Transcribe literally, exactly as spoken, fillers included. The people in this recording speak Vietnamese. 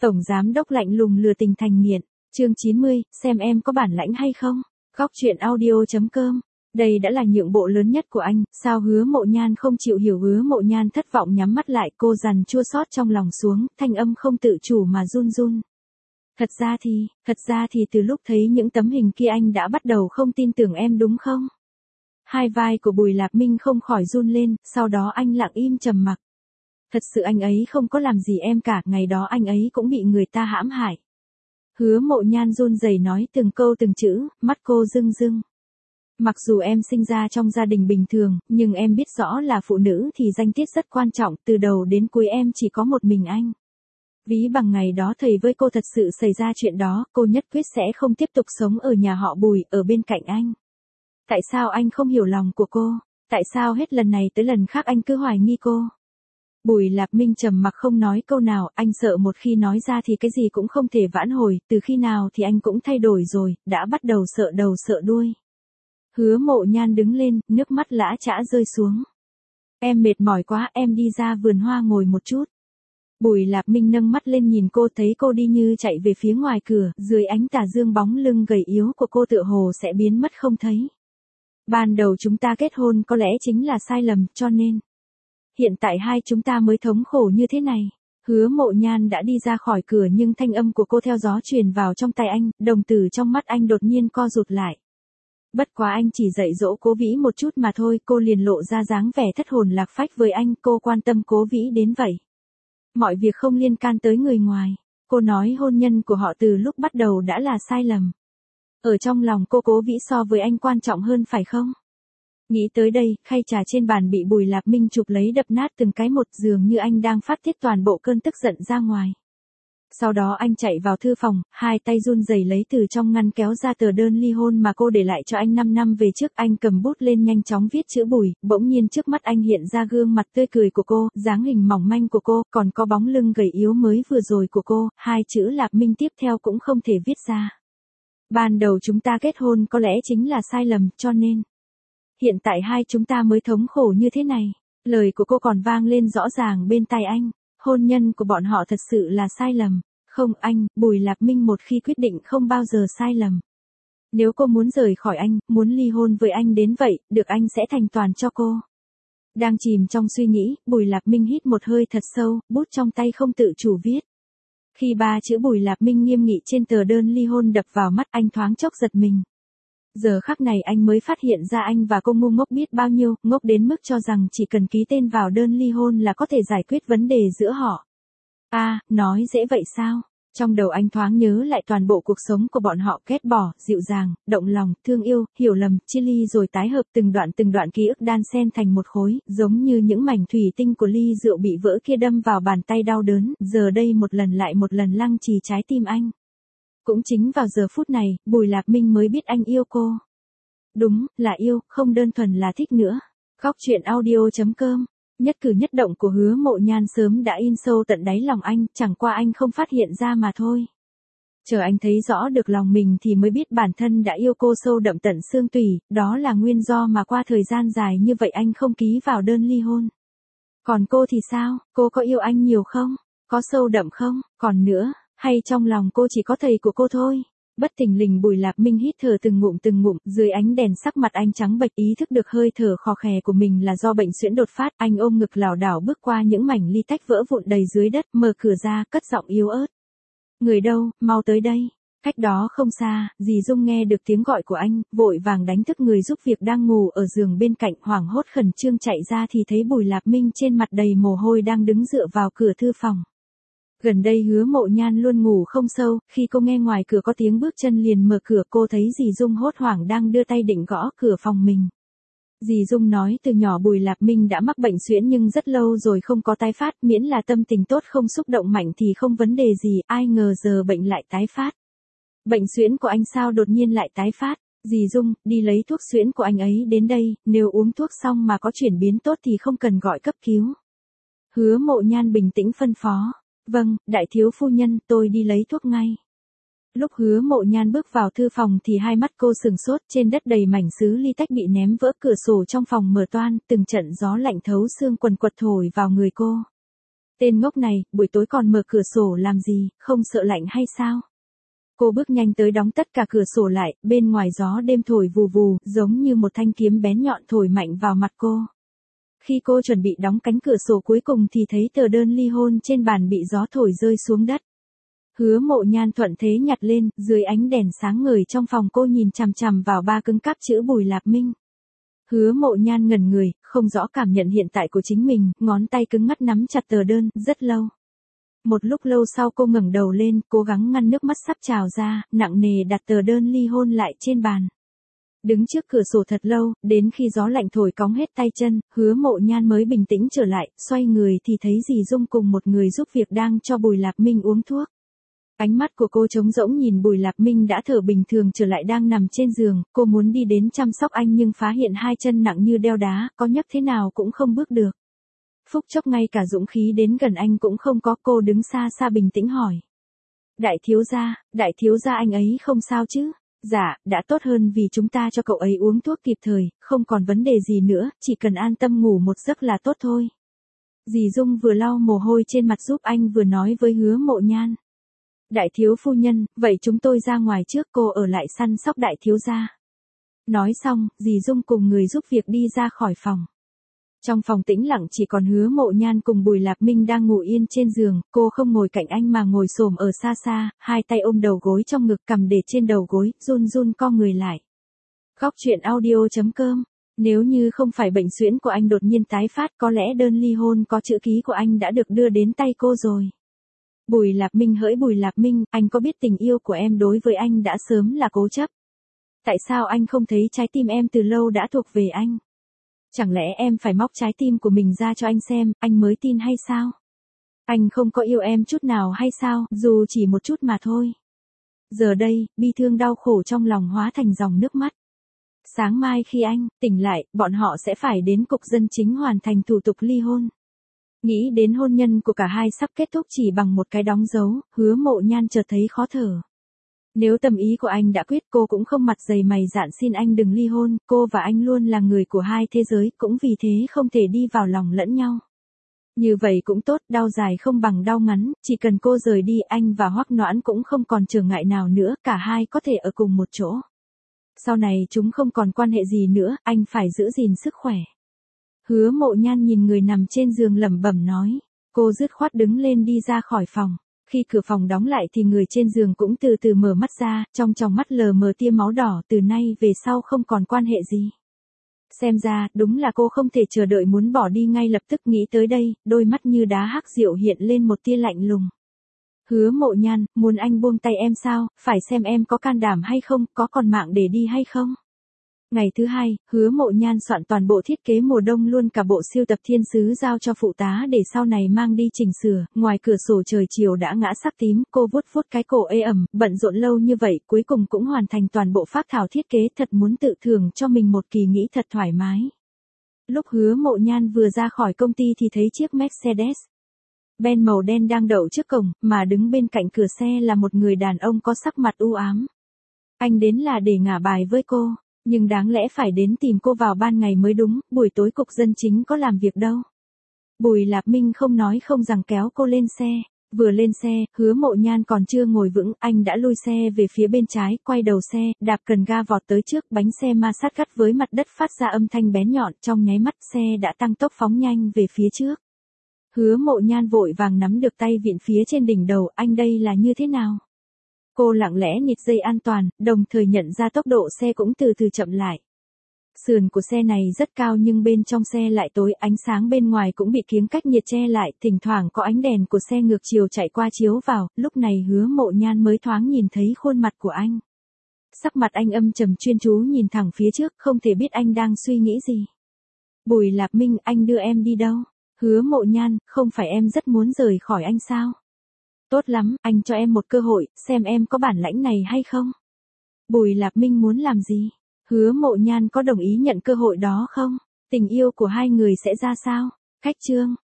Tổng giám đốc lạnh lùng lừa tình thành nghiện. Chương chín mươi, xem em có bản lãnh hay không. Góc truyện audio chấm com. Đây đã là nhượng bộ lớn nhất của anh, sao Hứa Mộ Nhan không chịu hiểu. Hứa Mộ Nhan thất vọng nhắm mắt lại, cô dằn chua xót trong lòng xuống, thanh âm không tự chủ mà run run. Thật ra thì, thật ra thì từ lúc thấy những tấm hình kia anh đã bắt đầu không tin tưởng em đúng không? Hai vai của Bùi Lạp Minh không khỏi run lên, sau đó anh lặng im trầm mặc. Thật sự anh ấy không có làm gì em cả, ngày đó anh ấy cũng bị người ta hãm hại. Hứa Mộ Nhan run rẩy nói từng câu từng chữ, mắt cô rưng rưng. Mặc dù em sinh ra trong gia đình bình thường, nhưng em biết rõ là phụ nữ thì danh tiết rất quan trọng, từ đầu đến cuối em chỉ có một mình anh. Ví bằng ngày đó thầy với cô thật sự xảy ra chuyện đó, cô nhất quyết sẽ không tiếp tục sống ở nhà họ Bùi, ở bên cạnh anh. Tại sao anh không hiểu lòng của cô? Tại sao hết lần này tới lần khác anh cứ hoài nghi cô? Bùi Lạp Minh trầm mặc không nói câu nào, anh sợ một khi nói ra thì cái gì cũng không thể vãn hồi, từ khi nào thì anh cũng thay đổi rồi, đã bắt đầu sợ đầu sợ đuôi. Hứa Mộ Nhan đứng lên, nước mắt lã chã rơi xuống. Em mệt mỏi quá, em đi ra vườn hoa ngồi một chút. Bùi Lạp Minh nâng mắt lên nhìn cô, thấy cô đi như chạy về phía ngoài cửa, dưới ánh tà dương bóng lưng gầy yếu của cô tựa hồ sẽ biến mất không thấy. Ban đầu chúng ta kết hôn có lẽ chính là sai lầm, cho nên hiện tại hai chúng ta mới thống khổ như thế này. Hứa Mộ Nhan đã đi ra khỏi cửa nhưng thanh âm của cô theo gió truyền vào trong tai anh, đồng tử trong mắt anh đột nhiên co rụt lại. Bất quá anh chỉ dạy dỗ Cố Vĩ một chút mà thôi, cô liền lộ ra dáng vẻ thất hồn lạc phách với anh, cô quan tâm Cố Vĩ đến vậy. Mọi việc không liên can tới người ngoài. Cô nói hôn nhân của họ từ lúc bắt đầu đã là sai lầm. Ở trong lòng cô Cố Vĩ so với anh quan trọng hơn phải không? Nghĩ tới đây, khay trà trên bàn bị Bùi Lạp Minh chụp lấy đập nát từng cái một, dường như anh đang phát tiết toàn bộ cơn tức giận ra ngoài. Sau đó anh chạy vào thư phòng, hai tay run rẩy lấy từ trong ngăn kéo ra tờ đơn ly hôn mà cô để lại cho anh năm năm về trước. Anh cầm bút lên nhanh chóng viết chữ Bùi, bỗng nhiên trước mắt anh hiện ra gương mặt tươi cười của cô, dáng hình mỏng manh của cô, còn có bóng lưng gầy yếu mới vừa rồi của cô, hai chữ Lạp Minh tiếp theo cũng không thể viết ra. Ban đầu chúng ta kết hôn có lẽ chính là sai lầm, cho nên hiện tại hai chúng ta mới thống khổ như thế này. Lời của cô còn vang lên rõ ràng bên tai anh. Hôn nhân của bọn họ thật sự là sai lầm. Không anh, Bùi Lạp Minh một khi quyết định không bao giờ sai lầm. Nếu cô muốn rời khỏi anh, muốn ly hôn với anh đến vậy, được anh sẽ thành toàn cho cô. Đang chìm trong suy nghĩ, Bùi Lạp Minh hít một hơi thật sâu, bút trong tay không tự chủ viết. Khi ba chữ Bùi Lạp Minh nghiêm nghị trên tờ đơn ly hôn đập vào mắt anh thoáng chốc giật mình. Giờ khắc này anh mới phát hiện ra anh và cô ngu ngốc biết bao nhiêu, ngốc đến mức cho rằng chỉ cần ký tên vào đơn ly hôn là có thể giải quyết vấn đề giữa họ. À, nói dễ vậy sao? Trong đầu anh thoáng nhớ lại toàn bộ cuộc sống của bọn họ, ghét bỏ, dịu dàng, động lòng, thương yêu, hiểu lầm, chia ly rồi tái hợp, từng đoạn từng đoạn ký ức đan xen thành một khối, giống như những mảnh thủy tinh của ly rượu bị vỡ kia đâm vào bàn tay đau đớn, giờ đây một lần lại một lần lăng trì trái tim anh. Cũng chính vào giờ phút này, Bùi Lạp Minh mới biết anh yêu cô. Đúng, là yêu, không đơn thuần là thích nữa. Góc truyện audio chấm com. Nhất cử nhất động của Hứa Mộ Nhan sớm đã in sâu tận đáy lòng anh, chẳng qua anh không phát hiện ra mà thôi. Chờ anh thấy rõ được lòng mình thì mới biết bản thân đã yêu cô sâu đậm tận xương tủy, đó là nguyên do mà qua thời gian dài như vậy anh không ký vào đơn ly hôn. Còn cô thì sao, cô có yêu anh nhiều không? Có sâu đậm không? Còn nữa, hay trong lòng cô chỉ có thầy của cô thôi? Bất thình lình Bùi Lạp Minh hít thở từng ngụm từng ngụm, dưới ánh đèn sắc mặt anh trắng bệch, ý thức được hơi thở khò khè của mình là do bệnh suyễn đột phát, anh ôm ngực lảo đảo bước qua những mảnh ly tách vỡ vụn đầy dưới đất, mở cửa ra, cất giọng yếu ớt. Người đâu, mau tới đây. Cách đó không xa, dì Dung nghe được tiếng gọi của anh, vội vàng đánh thức người giúp việc đang ngủ ở giường bên cạnh, hoảng hốt khẩn trương chạy ra thì thấy Bùi Lạp Minh trên mặt đầy mồ hôi đang đứng dựa vào cửa thư phòng. Gần đây Hứa Mộ Nhan luôn ngủ không sâu, khi cô nghe ngoài cửa có tiếng bước chân liền mở cửa, cô thấy dì Dung hốt hoảng đang đưa tay định gõ cửa phòng mình. Dì Dung nói từ nhỏ Bùi Lạp Minh đã mắc bệnh suyễn nhưng rất lâu rồi không có tái phát, miễn là tâm tình tốt không xúc động mạnh thì không vấn đề gì, ai ngờ giờ bệnh lại tái phát. Bệnh suyễn của anh sao đột nhiên lại tái phát? Dì Dung, đi lấy thuốc suyễn của anh ấy đến đây, nếu uống thuốc xong mà có chuyển biến tốt thì không cần gọi cấp cứu. Hứa Mộ Nhan bình tĩnh phân phó. Vâng, đại thiếu phu nhân, tôi đi lấy thuốc ngay. Lúc Hứa Mộ Nhan bước vào thư phòng thì hai mắt cô sừng sốt, trên đất đầy mảnh sứ ly tách bị ném vỡ, cửa sổ trong phòng mở toang, từng trận gió lạnh thấu xương quần quật thổi vào người cô. Tên ngốc này, buổi tối còn mở cửa sổ làm gì, không sợ lạnh hay sao? Cô bước nhanh tới đóng tất cả cửa sổ lại, bên ngoài gió đêm thổi vù vù, giống như một thanh kiếm bén nhọn thổi mạnh vào mặt cô. Khi cô chuẩn bị đóng cánh cửa sổ cuối cùng thì thấy tờ đơn ly hôn trên bàn bị gió thổi rơi xuống đất. Hứa Mộ Nhan thuận thế nhặt lên, dưới ánh đèn sáng ngời trong phòng cô nhìn chằm chằm vào ba cứng cáp chữ Bùi Lạp Minh. Hứa Mộ Nhan ngẩn người, không rõ cảm nhận hiện tại của chính mình, ngón tay cứng ngắt nắm chặt tờ đơn, rất lâu. Một lúc lâu sau cô ngẩng đầu lên, cố gắng ngăn nước mắt sắp trào ra, nặng nề đặt tờ đơn ly hôn lại trên bàn. Đứng trước cửa sổ thật lâu, đến khi gió lạnh thổi cóng hết tay chân, Hứa Mộ Nhan mới bình tĩnh trở lại, xoay người thì thấy dì Dung cùng một người giúp việc đang cho Bùi Lạp Minh uống thuốc. Ánh mắt của cô trống rỗng nhìn Bùi Lạp Minh đã thở bình thường trở lại đang nằm trên giường, cô muốn đi đến chăm sóc anh nhưng phát hiện hai chân nặng như đeo đá, có nhấc thế nào cũng không bước được. Phút chốc ngay cả dũng khí đến gần anh cũng không có, cô đứng xa xa bình tĩnh hỏi. Đại thiếu gia, đại thiếu gia anh ấy không sao chứ? Dạ, đã tốt hơn vì chúng ta cho cậu ấy uống thuốc kịp thời, không còn vấn đề gì nữa, chỉ cần an tâm ngủ một giấc là tốt thôi. Dì Dung vừa lau mồ hôi trên mặt giúp anh vừa nói với Hứa Mộ Nhan. Đại thiếu phu nhân, vậy chúng tôi ra ngoài trước, cô ở lại săn sóc đại thiếu gia. Nói xong, dì Dung cùng người giúp việc đi ra khỏi phòng. Trong phòng tĩnh lặng chỉ còn Hứa Mộ Nhan cùng Bùi Lạp Minh đang ngủ yên trên giường, cô không ngồi cạnh anh mà ngồi xổm ở xa xa, hai tay ôm đầu gối trong ngực, cầm để trên đầu gối, run run co người lại. Góc truyện audio chấm com. Nếu như không phải bệnh suyễn của anh đột nhiên tái phát, có lẽ đơn ly hôn có chữ ký của anh đã được đưa đến tay cô rồi. Bùi Lạp Minh hỡi Bùi Lạp Minh, anh có biết tình yêu của em đối với anh đã sớm là cố chấp. Tại sao anh không thấy trái tim em từ lâu đã thuộc về anh? Chẳng lẽ em phải móc trái tim của mình ra cho anh xem, anh mới tin hay sao? Anh không có yêu em chút nào hay sao, dù chỉ một chút mà thôi. Giờ đây, bi thương đau khổ trong lòng hóa thành dòng nước mắt. Sáng mai khi anh tỉnh lại, bọn họ sẽ phải đến cục dân chính hoàn thành thủ tục ly hôn. Nghĩ đến hôn nhân của cả hai sắp kết thúc chỉ bằng một cái đóng dấu, Hứa Mộ Nhan chợt thấy khó thở. Nếu tâm ý của anh đã quyết, cô cũng không mặt dày mày dạn xin anh đừng ly hôn, cô và anh luôn là người của hai thế giới, cũng vì thế không thể đi vào lòng lẫn nhau. Như vậy cũng tốt, đau dài không bằng đau ngắn, chỉ cần cô rời đi anh và Hoắc Noãn cũng không còn trở ngại nào nữa, cả hai có thể ở cùng một chỗ. Sau này chúng không còn quan hệ gì nữa, anh phải giữ gìn sức khỏe. Hứa Mộ Nhan nhìn người nằm trên giường lẩm bẩm nói, cô dứt khoát đứng lên đi ra khỏi phòng. Khi cửa phòng đóng lại thì người trên giường cũng từ từ mở mắt ra, trong tròng mắt lờ mờ tia máu đỏ, từ nay về sau không còn quan hệ gì. Xem ra, đúng là cô không thể chờ đợi muốn bỏ đi ngay lập tức, nghĩ tới đây, đôi mắt như đá hắc diệu hiện lên một tia lạnh lùng. Hứa Mộ Nhan, muốn anh buông tay em sao, phải xem em có can đảm hay không, có còn mạng để đi hay không. Ngày thứ hai, Hứa Mộ Nhan soạn toàn bộ thiết kế mùa đông luôn cả bộ siêu tập thiên sứ giao cho phụ tá để sau này mang đi chỉnh sửa, ngoài cửa sổ trời chiều đã ngã sắc tím, cô vuốt vuốt cái cổ ê ẩm, bận rộn lâu như vậy cuối cùng cũng hoàn thành toàn bộ phác thảo thiết kế, thật muốn tự thưởng cho mình một kỳ nghỉ thật thoải mái. Lúc Hứa Mộ Nhan vừa ra khỏi công ty thì thấy chiếc Mercedes Benz màu đen đang đậu trước cổng, mà đứng bên cạnh cửa xe là một người đàn ông có sắc mặt u ám. Anh đến là để ngả bài với cô. Nhưng đáng lẽ phải đến tìm cô vào ban ngày mới đúng, buổi tối cục dân chính có làm việc đâu. Bùi Lạp Minh không nói không rằng kéo cô lên xe. Vừa lên xe, Hứa Mộ Nhan còn chưa ngồi vững, anh đã lui xe về phía bên trái, quay đầu xe, đạp cần ga vọt tới trước, bánh xe ma sát gắt với mặt đất phát ra âm thanh bén nhọn, trong nháy mắt xe đã tăng tốc phóng nhanh về phía trước. Hứa Mộ Nhan vội vàng nắm được tay vịn phía trên đỉnh đầu, anh đây là như thế nào? Cô lặng lẽ nịt dây an toàn, đồng thời nhận ra tốc độ xe cũng từ từ chậm lại. Sườn của xe này rất cao nhưng bên trong xe lại tối, ánh sáng bên ngoài cũng bị kiếng cách nhiệt che lại, thỉnh thoảng có ánh đèn của xe ngược chiều chạy qua chiếu vào, lúc này Hứa Mộ Nhan mới thoáng nhìn thấy khuôn mặt của anh. Sắc mặt anh âm trầm chuyên chú nhìn thẳng phía trước, không thể biết anh đang suy nghĩ gì. Bùi Lạp Minh, anh đưa em đi đâu? Hứa Mộ Nhan, không phải em rất muốn rời khỏi anh sao? Tốt lắm, anh cho em một cơ hội, xem em có bản lãnh này hay không? Bùi Lạp Minh muốn làm gì? Hứa Mộ Nhan có đồng ý nhận cơ hội đó không? Tình yêu của hai người sẽ ra sao? Khách chương